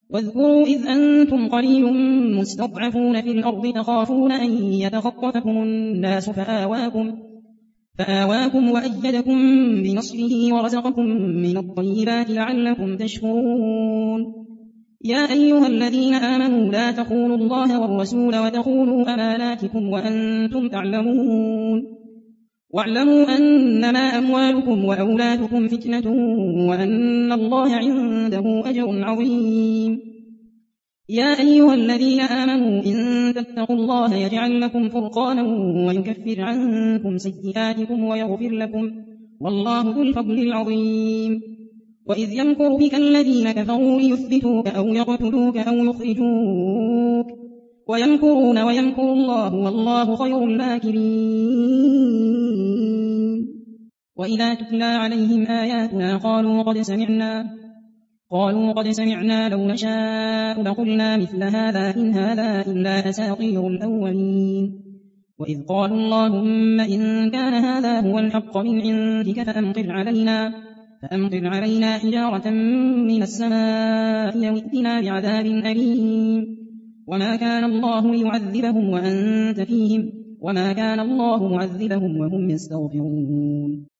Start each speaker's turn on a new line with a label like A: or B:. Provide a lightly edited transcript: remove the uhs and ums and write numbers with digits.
A: واذكروا إذ أنتم قليل مستضعفون في الأرض تخافون أن يتخطفكم الناس فآواكم وأيدكم بنصره ورزقكم من الطيبات لعلكم تشكرون. يا أيها الذين آمنوا لا تخونوا الله والرسول وتخونوا أماناتكم وأنتم تعلمون. واعلموا أنما أموالكم وأولادكم فتنة وأن الله عنده أجر عظيم. يا أيها الذين آمنوا إن تتقوا الله يجعل لكم فرقانا ويكفر عنكم سيئاتكم ويغفر لكم والله ذو الفضل العظيم. وإذ يمكر بك الذين كفروا ليثبتوك أو يقتلوك أو يخرجوك ويمكرون ويمكر الله والله خير الماكرين. وإذا تتلى عليهم آياتنا قالوا قد سمعنا لو نشاء لقلنا مثل هذا إن هذا إلا أساطير الأولين. وإذ قالوا اللهم إن كان هذا هو الحق من عندك فأمطر علينا حجارة من السماء أو ائتنا بعذاب أليم. وما كان الله ليعذبهم وأنت فيهم وما كان الله معذبهم وهم يستغفرون.